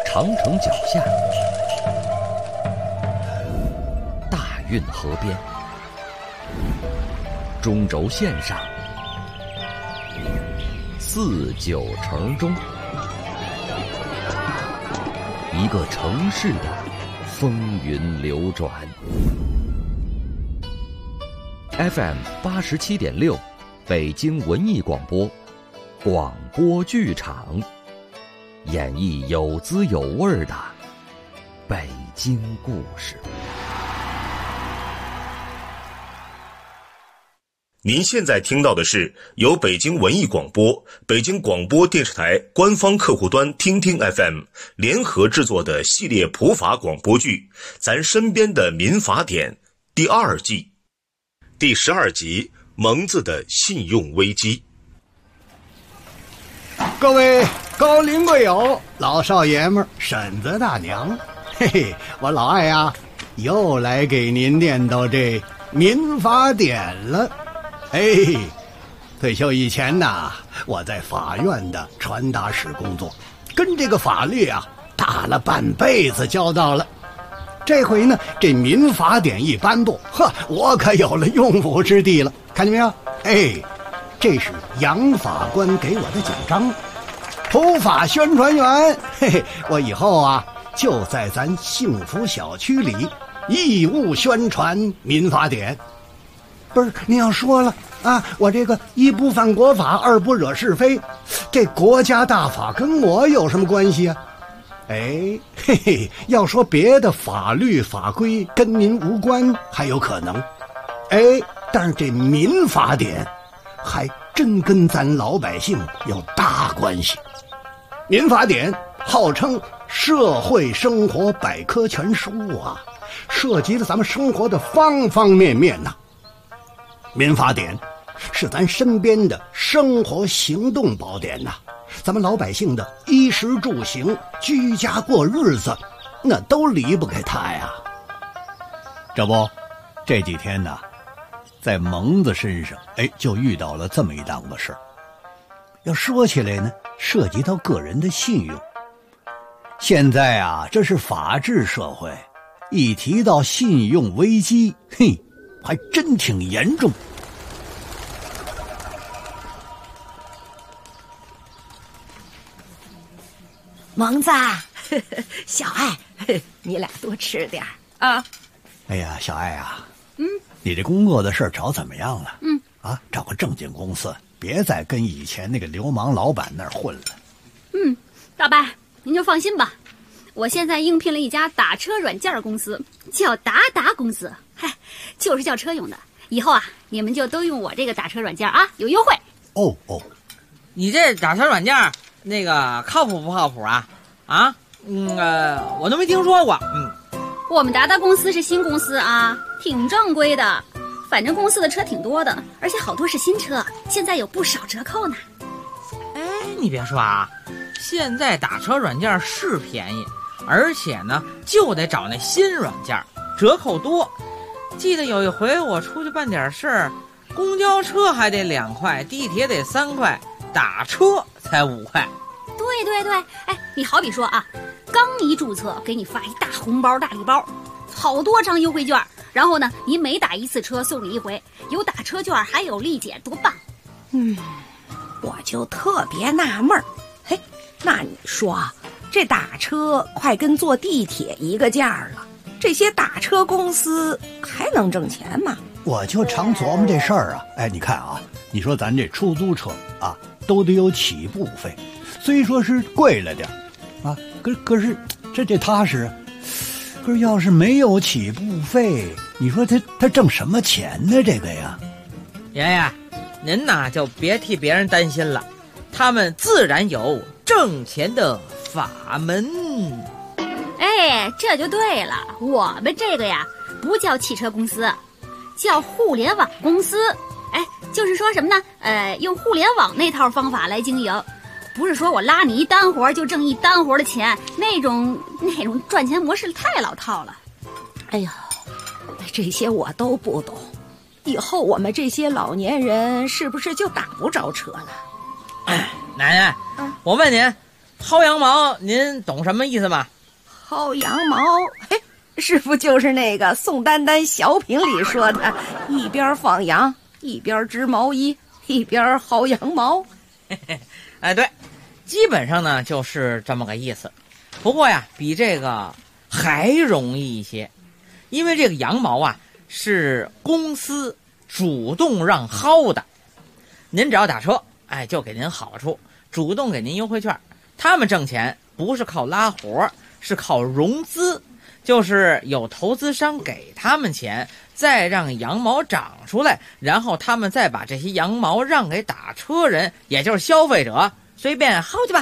长城脚下，大运河边，中轴线上，四九城中，一个城市的风云流转。FM 87.6，北京文艺广播，广播剧场，演绎有滋有味的北京故事。 您现在听到的是由北京文艺广播、北京广播电视台官方客户端听听 FM 联合制作的系列普法广播剧《咱身边的民法典》第2季第12集蒙子的信用危机。 各位高龄贵友、老少爷们儿、婶子大娘，嘿嘿，我老艾呀，又来给您念叨这民法典了。退休以前呐，我在法院的传达室工作，跟这个法律啊打了半辈子交道了。这回呢，这民法典一颁布，我可有了用武之地了。看见没有？这是杨法官给我的奖章，普法宣传员。我以后啊，就在咱幸福小区里义务宣传民法典。不是，您要说了啊，我这个一不犯国法，二不惹是非，这国家大法跟我有什么关系啊？要说别的法律法规跟您无关还有可能，但是这民法典还真跟咱老百姓有大关系。民法典号称社会生活百科全书啊，涉及了咱们生活的方方面面呐。民法典是咱身边的生活行动宝典呐，咱们老百姓的衣食住行、居家过日子，那都离不开它呀。这不，这几天呢，在蒙子身上，就遇到了这么一档子事。要说起来呢，涉及到个人的信用。现在啊，这是法治社会，一提到信用危机，还真挺严重。 蒙子，小爱，你俩多吃点啊。 哎呀，小爱啊，你这工作的事找怎么样了？找个正经公司，别再跟以前那个流氓老板那儿混了。 大伯，您就放心吧，我现在应聘了一家打车软件公司，叫达达公司，就是叫车用的。以后啊，你们就都用我这个打车软件啊，有优惠。 你这打车软件那个靠谱不靠谱啊？我都没听说过。 我们达达公司是新公司啊，挺正规的，反正公司的车挺多的，而且好多是新车，现在有不少折扣呢。 你别说啊，现在打车软件是便宜，而且呢就得找那新软件，折扣多。记得有一回我出去办点事儿，公交车还得2块，地铁得3块，打车才5块。 对，你好比说啊，刚一注册给你发一大红包大礼包，好多张优惠券，然后呢你每打一次车送你1回，有打车券还有立减，多棒。 我就特别纳闷儿，那你说这打车快跟坐地铁一个价了，这些打车公司还能挣钱吗？ 我就常琢磨这事儿啊。你看啊，你说咱这出租车啊，都得有起步费，虽说是贵了点啊，可是这踏实。可是要是没有起步费，你说他挣什么钱呢？这个呀， 爷爷，您呐就别替别人担心了，他们自然有挣钱的法门。 这就对了，我们这个呀不叫汽车公司，叫互联网公司。就是说什么呢？用互联网那套方法来经营，不是说我拉你一单活就挣一单活的钱，那种赚钱模式太老套了。 这些我都不懂，以后我们这些老年人是不是就打不着车了？ 奶奶，我问您， 薅羊毛，您懂什么意思吗？ 薅羊毛，嘿，是不就是那个宋丹丹小品里说的，一边放羊，一边织毛衣，一边薅羊毛？ 哎，对，基本上呢就是这么个意思。不过呀，比这个还容易一些，因为这个羊毛啊是公司主动让薅的，您只要打车，哎，就给您好处，主动给您优惠券。他们挣钱不是靠拉活，是靠融资，就是有投资商给他们钱，再让羊毛长出来，然后他们再把这些羊毛让给打车人，也就是消费者，随便薅去吧。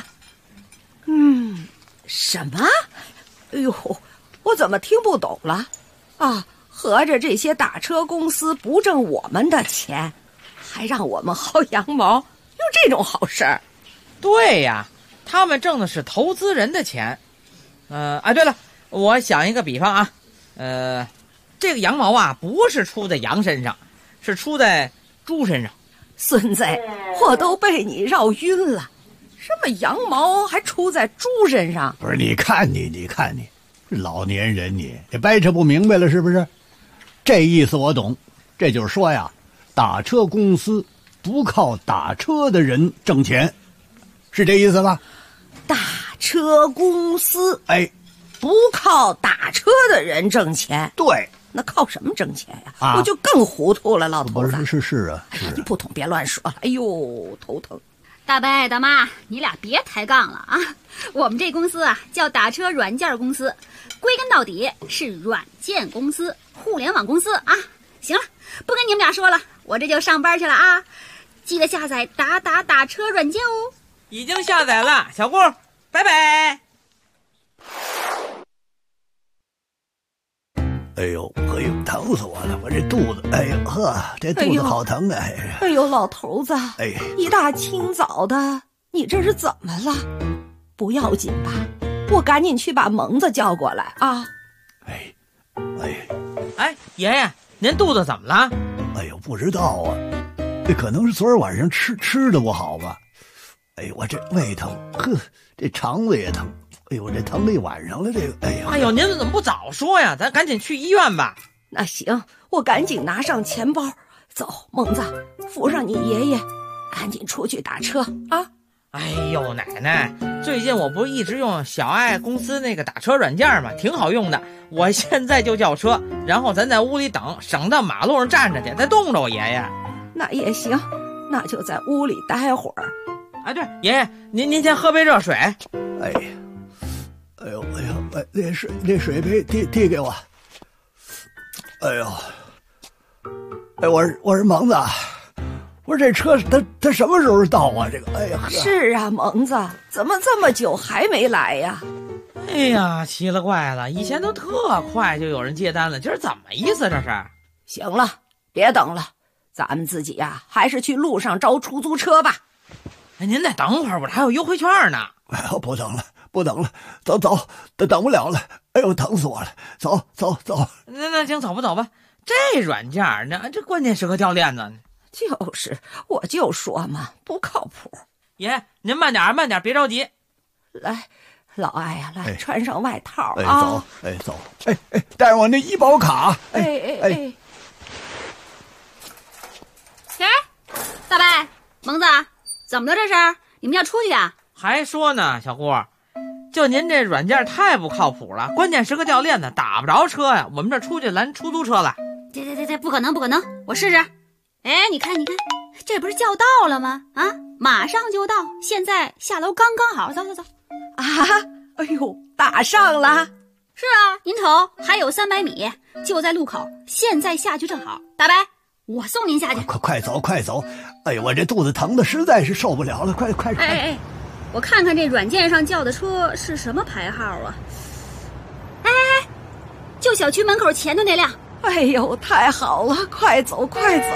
什么？哎呦，我怎么听不懂了？啊，合着这些打车公司不挣我们的钱，还让我们薅羊毛，有这种好事儿？ 对呀，他们挣的是投资人的钱。对了，我想一个比方啊，这个羊毛啊不是出在羊身上，是出在猪身上。 孙子，我都被你绕晕了。什么羊毛还出在猪身上？ 不是，你看你，老年人你掰扯不明白了是不是？这意思我懂，这就是说呀，打车公司不靠打车的人挣钱，是这意思吧？ 打车公司不靠打车的人挣钱， 对， 那靠什么挣钱呀？我就更糊涂了，老头子。 是啊， 哎呀，你不懂别乱说了，哎呦，头疼。 大伯大妈，你俩别抬杠了啊！我们这公司啊叫打车软件公司，归根到底是软件公司、互联网公司啊。行了，不跟你们俩说了，我这就上班去了啊！记得下载打车软件哦。 已经下载了，小顾，拜拜。 哎呦，疼死我了！我这肚子，这肚子好疼啊！ 哎呦，老头子，一大清早的，你这是怎么了？不要紧吧？我赶紧去把蒙子叫过来啊！ 爷爷，您肚子怎么了？ 哎呦，不知道啊，这可能是昨儿晚上吃的不好吧？我这胃疼，这肠子也疼。我这疼了一晚上了，这个， 您怎么不早说呀？咱赶紧去医院吧。 那行，我赶紧拿上钱包，走，蒙子，扶上你爷爷，赶紧出去打车啊！ 哎呦，奶奶，最近我不是一直用小爱公司那个打车软件吗？挺好用的，我现在就叫车，然后咱在屋里等，省到马路上站着去，再冻着我爷爷。 那也行，那就在屋里待会儿。 对，爷爷，您先喝杯热水。 那水杯递给我。我说蒙子，我说这车他什么时候到啊？这个， 是啊，蒙子，怎么这么久还没来呀？ 奇了怪了，以前都特快就有人接单了，今儿怎么意思这是？ 行了，别等了，咱们自己呀，还是去路上招出租车吧。 您再等会儿，我这还有优惠券呢。 不等了，走，等不了了。疼死我了，走。 那行，走吧。这软件呢，这关键时刻掉链子。 就是，我就说嘛，不靠谱。 爷，您慢点，别着急。 来，老艾呀，来穿上外套啊。 走，带上我那医保卡。 大伯，蒙子，怎么了这是？你们要出去啊？ 还说呢，小顾，就您这软件太不靠谱了，关键时刻掉链子，打不着车呀。我们这出去拦出租车了。 这不可能，我试试。你看，这不是叫到了吗？啊，马上就到，现在下楼刚刚好，走。 啊，打上了。 是啊，您瞅，还有300米，就在路口，现在下去正好。大伯，我送您下去。 快走！我这肚子疼的实在是受不了了，快！ 我看看这软件上叫的车是什么牌号啊？就小区门口前头那辆。 太好了，快走！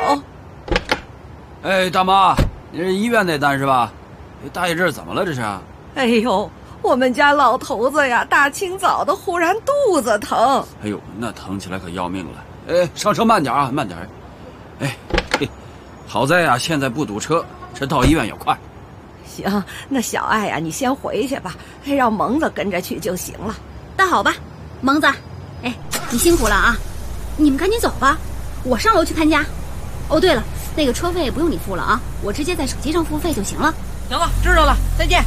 大妈，你是医院那单是吧？大爷这是怎么了这是？ 我们家老头子呀，大清早的忽然肚子疼。 那疼起来可要命了。上车慢点啊，慢点。好在呀，现在不堵车，这到医院也快。 行，那小爱呀，你先回去吧，让蒙子跟着去就行了。 那好吧，蒙子，哎，你辛苦了啊！你们赶紧走吧，我上楼去看家。哦，对了，那个车费不用你付了啊，我直接在手机上付费就行了。 行了，知道了，再见。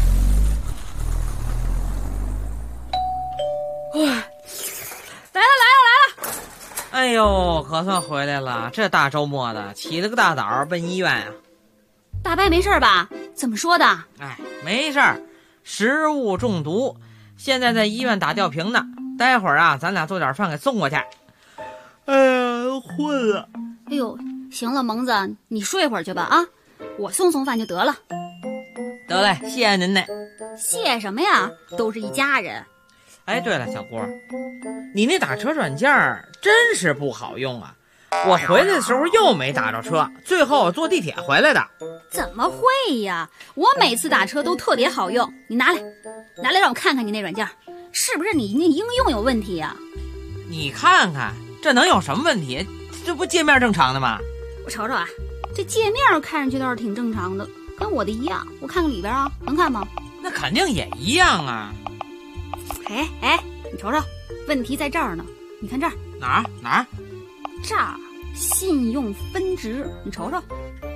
来了！ 哎呦，可算回来了！这大周末的，起了个大早奔医院呀。 大白没事吧？怎么说的？ 哎，没事儿，食物中毒，现在在医院打吊瓶呢。待会儿啊，咱俩做点饭给送过去。哎呀，困了。 哎呦，行了，蒙子，你睡会儿去吧啊，我送饭就得了。 得嘞，谢谢您呢。 谢什么呀？都是一家人。 哎，对了，小郭，你那打车软件真是不好用啊！我回来的时候又没打着车，最后坐地铁回来的。 怎么会呀？我每次打车都特别好用，你拿来让我看看你那软件，是不是你那应用有问题呀？ 你看看，这能有什么问题？这不界面正常的吗？ 我瞅瞅啊，这界面看上去倒是挺正常的，跟我的一样。我看看里边啊，能看吗？ 那肯定也一样啊。 哎，你瞅瞅，问题在这儿呢。你看这儿哪儿？ 这儿信用分值，你瞅瞅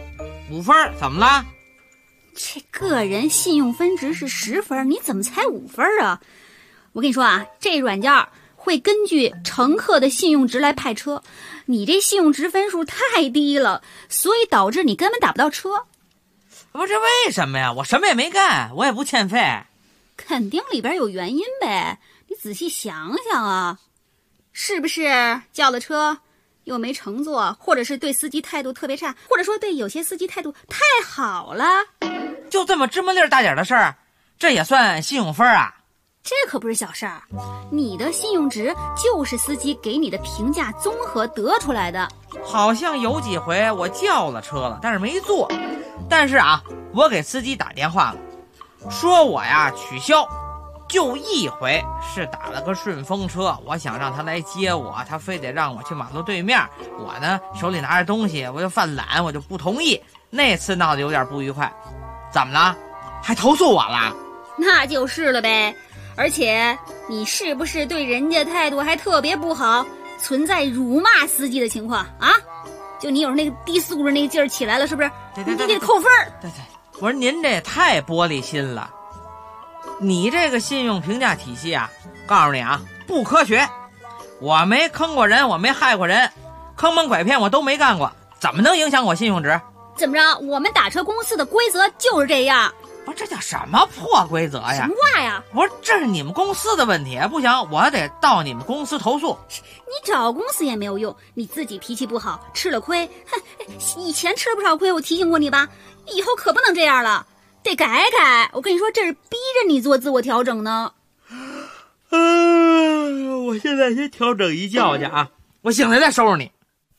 ，5分，怎么了？ 这个人信用分值是10分，你怎么才5分啊？我跟你说啊，这软件会根据乘客的信用值来派车，你这信用值分数太低了，所以导致你根本打不到车。 不是，这为什么呀？我什么也没干，我也不欠费。 肯定里边有原因呗，你仔细想想啊，是不是叫了车又没乘坐，或者是对司机态度特别差，或者说对有些司机态度太好了？ 就这么芝麻粒儿大点的事儿，这也算信用分啊？ 这可不是小事儿，你的信用值就是司机给你的评价综合得出来的。 好像有几回我叫了车了，但是没坐。但是啊，我给司机打电话了，说我呀取消，就一回是打了个顺风车，我想让他来接我，他非得让我去马路对面，我呢手里拿着东西，我就犯懒，我就不同意。那次闹得有点不愉快。怎么了？还投诉我了？ 那就是了呗。而且你是不是对人家态度还特别不好，存在辱骂司机的情况啊？就你有时候那个低素质那个劲儿起来了，是不是？你得扣分。 对，我说您这也太玻璃心了。你这个信用评价体系啊，告诉你啊，不科学。我没坑过人，我没害过人，坑蒙拐骗我都没干过，怎么能影响我信用值？ 怎么着？我们打车公司的规则就是这样。 不是，这叫什么破规则呀？ 什么话呀？ 我说这是你们公司的问题，不行，我得到你们公司投诉。 你找公司也没有用，你自己脾气不好，吃了亏。哼，以前吃了不少亏，我提醒过你吧，以后可不能这样了，得改改。我跟你说，这是逼着你做自我调整呢。 我现在先调整一觉去啊，我醒来再收拾你。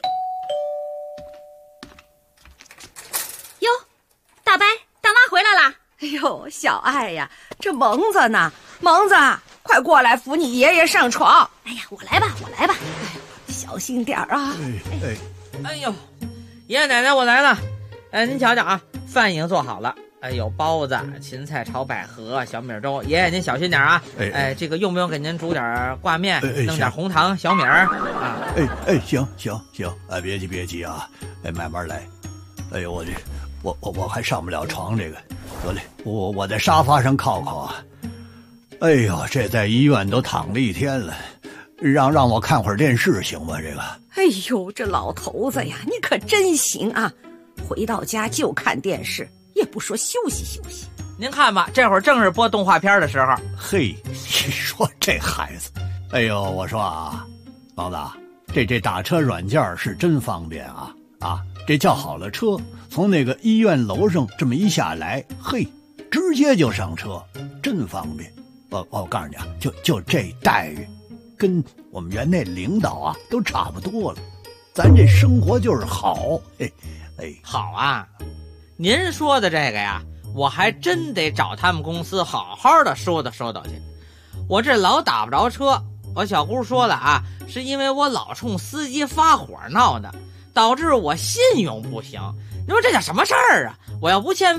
哟，大白大妈回来了。 哎呦，小爱呀，这蒙子呢？蒙子，快过来扶你爷爷上床。 哎呀，我来吧。 哎呦，小心点啊！ 哎呦，爷爷奶奶，我来了。您瞧瞧啊，饭已经做好了。有包子、芹菜炒百合、小米粥。爷爷您小心点啊！这个用不用给您煮点挂面，弄点红糖、小米啊？ 行，别急啊，慢慢来。哎呦，我还上不了床，这个得嘞，我在沙发上靠靠啊。哎呦，这在医院都躺了1天了，让我看会儿电视行吗？这个。 哎呦，这老头子呀，你可真行啊！回到家就看电视，也不说休息休息。 您看吧，这会儿正是播动画片的时候。 嘿，你说这孩子，哎呦，我说啊，王子，这打车软件是真方便啊！这叫好了车，从那个医院楼上这么一下来，嘿，直接就上车，真方便。我告诉你啊，就这待遇，跟我们园内领导啊都差不多了。咱这生活就是好， 好啊！您说的这个呀，我还真得找他们公司好好的说道去。我这老打不着车，我小姑说了啊，是因为我老冲司机发火闹的，导致我信用不行。你说这叫什么事儿啊？我要不欠费，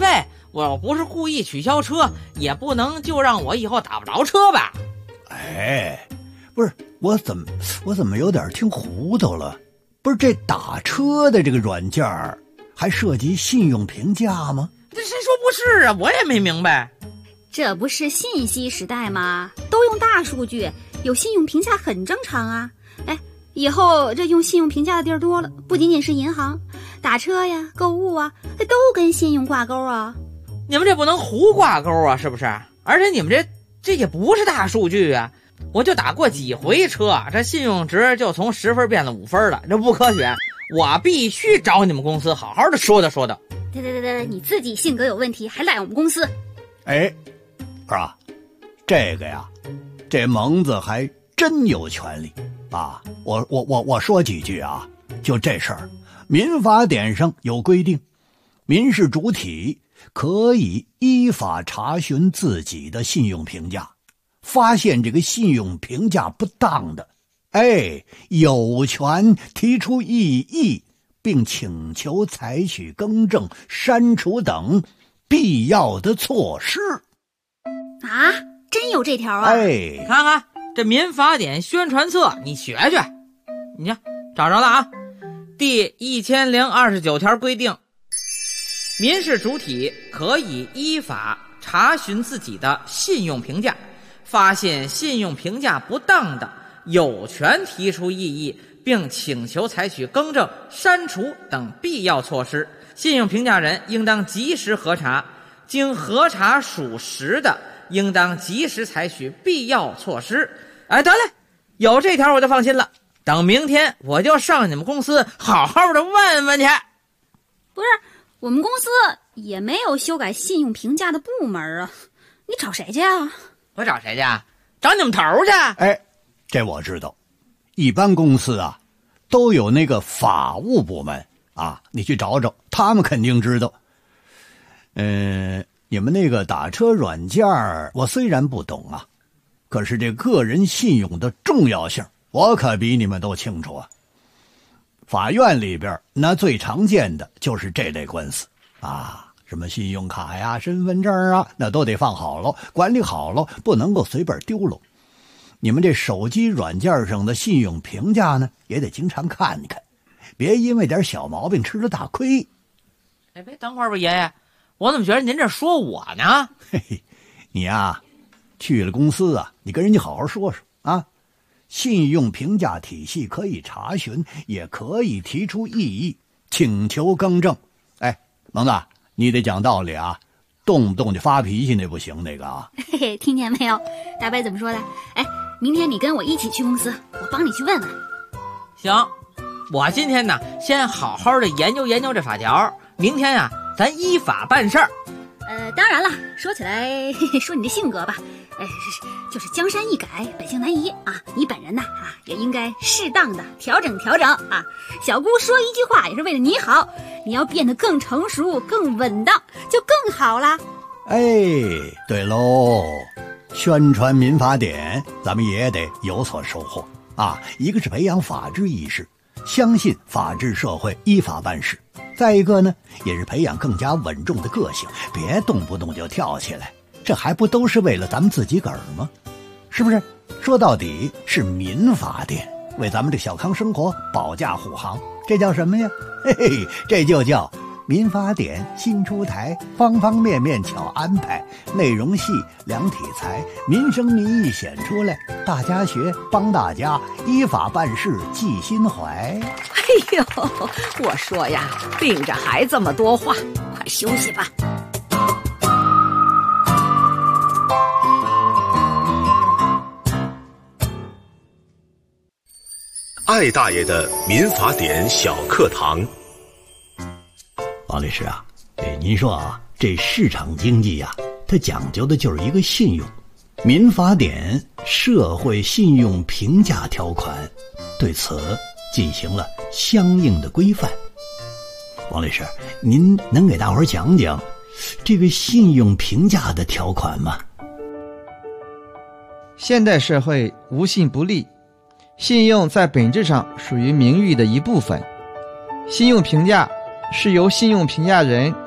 我不是故意取消车，也不能就让我以后打不着车吧？ 哎，不是，我怎么有点听糊涂了？不是这打车的这个软件还涉及信用评价吗？ 这谁说不是啊？我也没明白。 这不是信息时代吗？都用大数据，有信用评价很正常啊。哎，以后这用信用评价的地儿多了，不仅仅是银行，打车呀、购物啊，都跟信用挂钩啊。 你们这不能胡挂钩啊，是不是？而且你们这也不是大数据啊。我就打过几回车，这信用值就从10分变了5分了，这不科学。我必须找你们公司好好的说道。 对，你自己性格有问题，还赖我们公司。 哎，是吧？这个呀，这蒙子还真有权利啊！我说几句啊，就这事儿，民法典上有规定，民事主体可以依法查询自己的信用评价。发现这个信用评价不当的，有权提出异议，并请求采取更正、删除等必要的措施。 啊，真有这条啊！ 你看看这民法典宣传册，你学学。你看，找着了啊！第1029条规定，民事主体可以依法查询自己的信用评价。发现信用评价不当的，有权提出异议，并请求采取更正、删除等必要措施。信用评价人应当及时核查，经核查属实的，应当及时采取必要措施。哎，得嘞，有这条我就放心了。等明天我就上你们公司好好的问问去。 不是，我们公司也没有修改信用评价的部门啊，你找谁去啊？ 我找谁去？找你们头去。 这我知道，一般公司啊都有那个法务部门啊，你去找找，他们肯定知道。你们那个打车软件我虽然不懂啊，可是这个人信用的重要性我可比你们都清楚啊。法院里边那最常见的就是这类官司啊，什么信用卡呀、身份证啊，那都得放好了，管理好了，不能够随便丢了。你们这手机软件上的信用评价呢，也得经常看看，别因为点小毛病吃了大亏。 别等会儿吧，爷爷，我怎么觉得您这说我呢？ 嘿嘿，你呀，去了公司啊，你跟人家好好说说啊。信用评价体系可以查询，也可以提出异议，请求更正。蒙子，你得讲道理啊，动不动就发脾气那不行，那个啊。 嘿嘿，听见没有？大白怎么说的？明天你跟我一起去公司，我帮你去问问。 行，我今天呢，先好好的研究研究这法条，明天啊，咱依法办事儿。 当然了，说起来，说你这性格吧，就是江山易改，本性难移啊。你本人呢也应该适当的调整啊。小姑说一句话也是为了你好，你要变得更成熟、更稳当，就更好啦。 对喽，宣传民法典，咱们也得有所收获啊。一个是培养法治意识，相信法治社会依法办事；再一个呢，也是培养更加稳重的个性，别动不动就跳起来。这还不都是为了咱们自己个儿吗？是不是？说到底是民法典为咱们这小康生活保驾护航，这叫什么呀？这就叫民法典新出台，方方面面巧安排，内容细，量体裁，民生民意显出来，大家学，帮大家，依法办事记心怀。 我说呀，病着还这么多话，快休息吧。 艾大爷的民法典小课堂。 王律师啊，您说啊，这市场经济啊，它讲究的就是一个信用。民法典社会信用评价条款对此进行了相应的规范。王律师，您能给大伙儿讲讲这个信用评价的条款吗？ 现代社会无信不立，信用在本质上属于名誉的一部分。信用评价是由信用评价人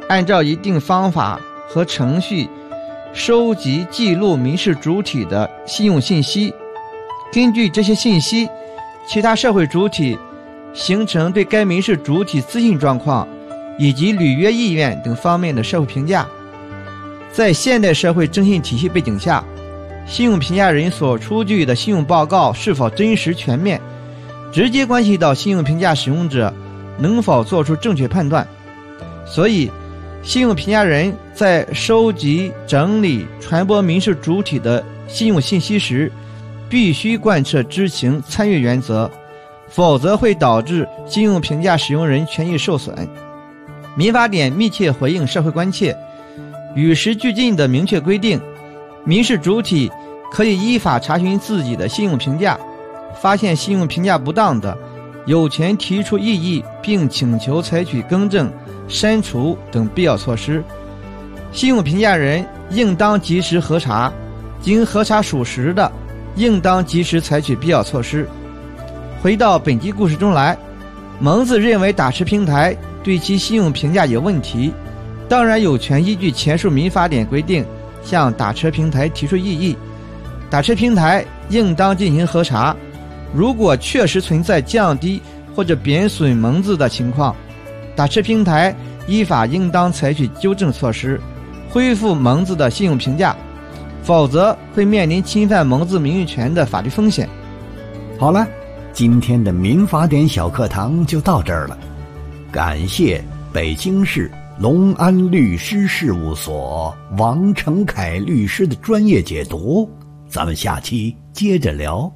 按照一定方法和程序收集记录民事主体的信用信息，根据这些信息，其他社会主体形成对该民事主体资信状况以及履约意愿等方面的社会评价。在现代社会征信体系背景下，信用评价人所出具的信用报告是否真实全面，直接关系到信用评价使用者能否做出正确判断。所以信用评价人在收集、整理、传播民事主体的信用信息时，必须贯彻知情参与原则，否则会导致信用评价使用人权益受损。民法典密切回应社会关切，与时俱进地明确规定，民事主体可以依法查询自己的信用评价，发现信用评价不当的，有权提出异议，并请求采取更正、删除等必要措施。信用评价人应当及时核查，经核查属实的，应当及时采取必要措施。回到本集故事中来，蒙自认为打车平台对其信用评价有问题，当然有权依据前述民法典规定向打车平台提出异议。打车平台应当进行核查，如果确实存在降低或者贬损蒙自的情况，打车平台依法应当采取纠正措施，恢复蒙自的信用评价，否则会面临侵犯蒙自名誉权的法律风险。 好了，今天的民法典小课堂就到这儿了，感谢北京市隆安律师事务所王成凯律师的专业解读，咱们下期接着聊。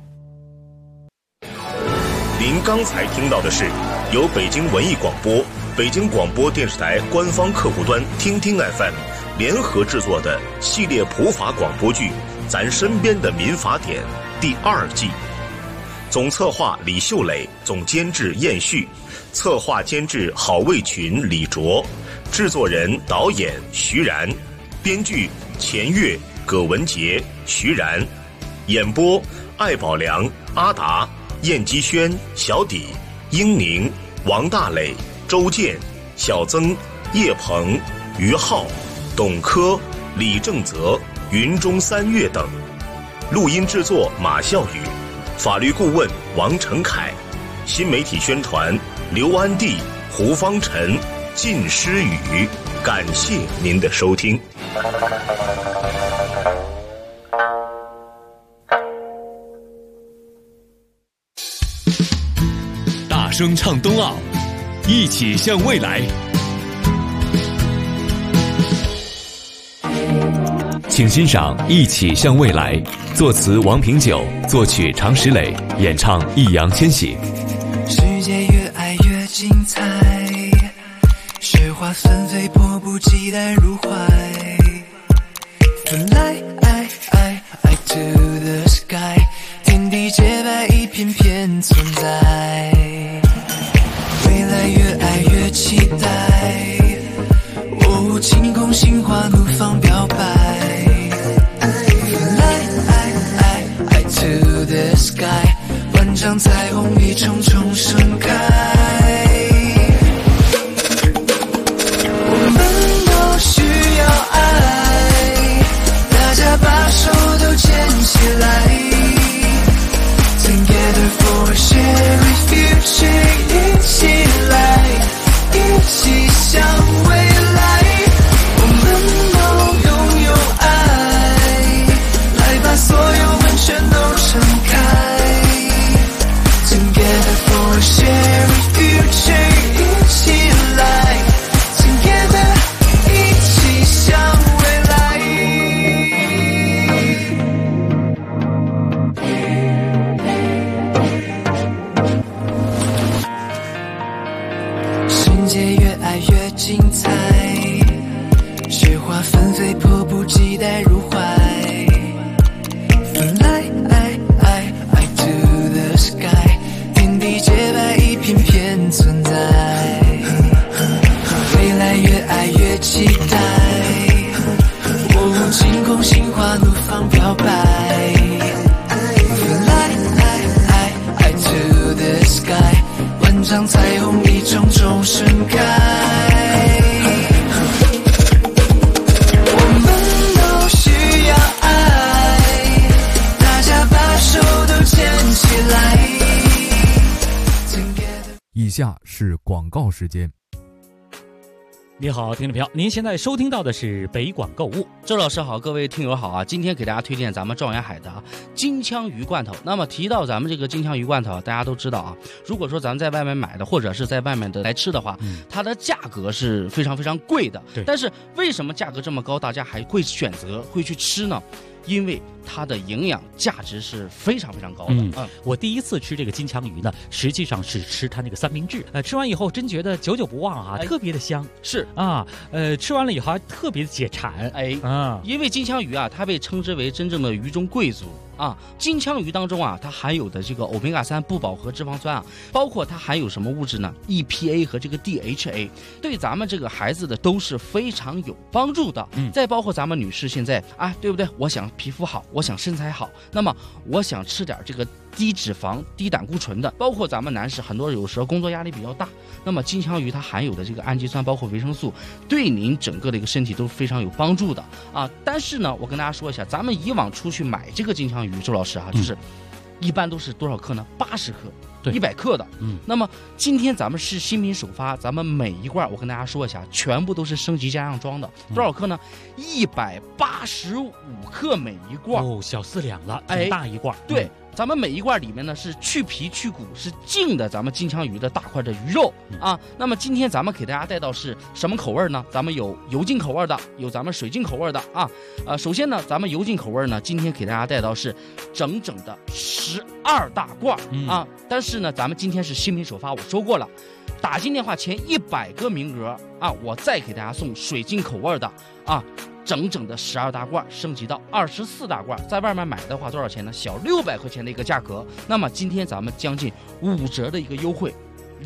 您刚才听到的是由北京文艺广播、北京广播电视台官方客户端听听 FM 联合制作的系列普法广播剧《咱身边的民法典》第2季。总策划李秀磊，总监制燕旭，策划监制郝卫群、李卓，制作人导演徐然，编剧钱月、葛文杰、徐然，演播艾宝良、阿达、燕基轩、小底、英宁、王大磊、周健、小曾、叶鹏、于浩、董科、李正泽、云中三月等。录音制作马笑宇，法律顾问王成凯，新媒体宣传刘安娣、胡方晨、靳诗雨。感谢您的收听。 大声唱冬奥，一起向未来。请欣赏《一起向未来》，作词王平久，作曲常石磊，演唱易烊千玺。 世界越爱越精彩，雪花纷飞，迫不及待入怀。Fly to the sky， 天地洁白，一片片存在。未来越爱越期待，哦，晴空心花怒放表白。Fly to the sky， 万丈彩虹一重重盛开。我们都需要爱，大家把手都牵起来。Together for a shared future， 一起来，一起向未来。我们都拥有爱，来把所有门全都敞开。Together for a shared future， 一起来 ，Together， 一起向未来。世界越爱越精彩，雪花纷飞，迫不及待入怀。Fly to the sky， 天地洁白，一片片存在。未来越爱越期待，哦，晴空心花怒放表白。Fly to the sky， 万丈彩虹一重重盛开。 下是广告时间。 你好，听众朋友，您现在收听到的是北广购物。 周老师好，各位听友好啊！今天给大家推荐咱们状元海的金枪鱼罐头。那么提到咱们这个金枪鱼罐头，大家都知道啊，如果说咱们在外面买的，或者是在外面的来吃的话，它的价格是非常非常贵的。但是为什么价格这么高，大家还会选择会去吃呢？因为它的营养价值是非常非常高的。 我第一次吃这个金枪鱼呢，实际上是吃它那个三明治。吃完以后真觉得久久不忘啊，特别的香。 是啊，吃完了以后还特别的解馋。 因为金枪鱼啊，它被称之为真正的鱼中贵族啊。金枪鱼当中啊，它含有的这个欧米伽3不饱和脂肪酸啊，包括它含有什么物质呢 ？EPA 和这个 DHA， 对咱们这个孩子的都是非常有帮助的。再包括咱们女士现在啊，对不对？我想皮肤好，我想身材好，那么我想吃点这个低脂肪、低胆固醇的。包括咱们男士很多有时候工作压力比较大，那么金枪鱼它含有的这个氨基酸，包括维生素，对您整个的一个身体都非常有帮助的啊。但是呢，我跟大家说一下，咱们以往出去买这个金枪鱼，周老师啊，就是一般都是多少克呢？80克。100克的，那么今天咱们是新品首发，咱们每一罐我跟大家说一下，全部都是升级加上装的，多少克呢？185克每一罐， 小4两了，挺大一罐。 对，咱们每一罐里面呢是去皮去骨，是净的咱们金枪鱼的大块的鱼肉啊。那么今天咱们给大家带到是什么口味呢？咱们有油浸口味的，有咱们水浸口味的啊。首先呢，咱们油浸口味呢，今天给大家带到是整整的12大罐啊。但是呢，咱们今天是新品首发，我说过了，打进电话前100个名额啊，我再给大家送水浸口味的啊。整整的12大罐升级到24大罐，在外面买的话多少钱呢？小600块钱的一个价格。那么今天咱们将近5折的一个优惠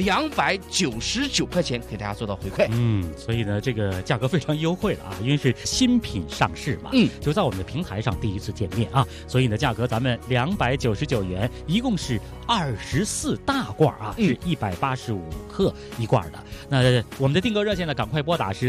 ，299块钱给大家做到回馈。 所以呢，这个价格非常优惠了啊，因为是新品上市嘛，就在我们的平台上第一次见面啊，所以呢，价格咱们299元，一共是24大罐啊，是185克一罐的。那我们的订购热线呢，赶快拨打是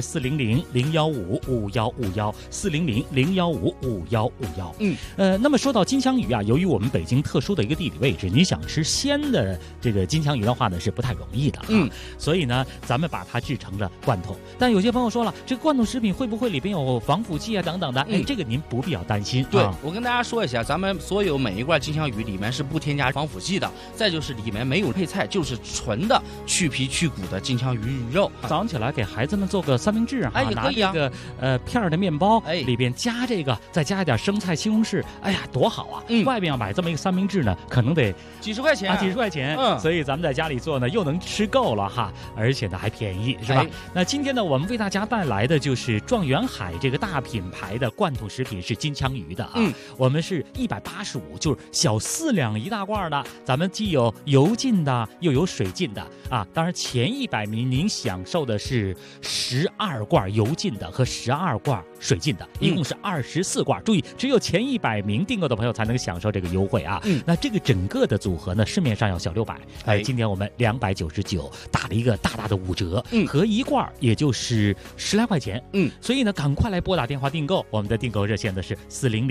400-015-5151，400-015-5151。那么说到金枪鱼啊，由于我们北京特殊的一个地理位置，你想吃鲜的这个金枪鱼的话呢，是不太容易的所以呢，咱们把它制成了罐头。但有些朋友说了，这个罐头食品会不会里边有防腐剂啊等等的？这个您不必要担心。 对，我跟大家说一下，咱们所有每一罐金枪鱼里面是不添加防腐剂的，再就是里面没有配菜，就是纯的去皮去骨的金枪鱼鱼肉。 早上起来给孩子们做个三明治也可以啊， 拿这个片儿的面包，里边加这个，再加一点生菜、西红柿，哎呀，多好啊！外边要买这么一个三明治呢，可能得几十块钱啊，几十块钱。所以咱们在家里做呢，又能吃够了哈，而且呢还便宜，是吧？那今天呢，我们为大家带来的就是状元海这个大品牌的罐头食品是金枪鱼的啊。我们是185，就是小4两一大罐的。咱们既有油浸的，又有水浸的啊。当然前100名您享受的是12罐油浸的和12罐水浸的，一共是24罐。注意，只有前100名订购的朋友才能享受这个优惠啊。那这个整个的组合呢，市面上要小600，今天我们299打了一个大大的5折，合一罐也就是10来块钱。所以呢，赶快来拨打电话订购，我们的订购热线呢是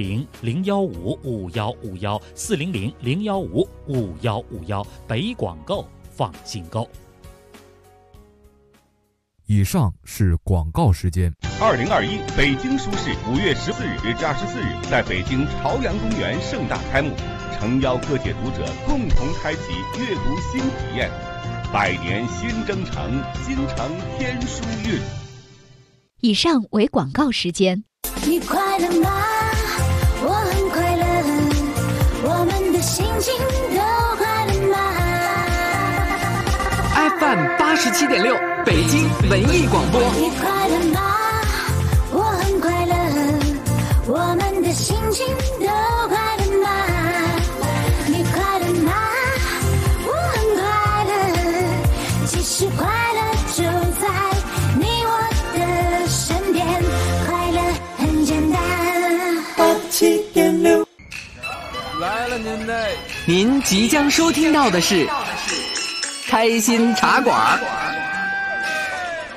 400-015-5151，400-015-5151，北广购放心购。 以上是广告时间。 2021北京书市5月14日至24日在北京朝阳公园盛大开幕，诚邀各界读者共同开启阅读新体验。百年新征程，京城天书韵。 以上为广告时间。 你快乐吗？我很快乐，我们的心情都快乐吗？ FM 87.6北京文艺广播。 你快乐吗？我很快乐，我们的心情都快乐吗？你快乐吗？我很快乐，其实快乐就在你我的身边，快乐很简单。87.6 来了您即将收听到的是开心茶馆。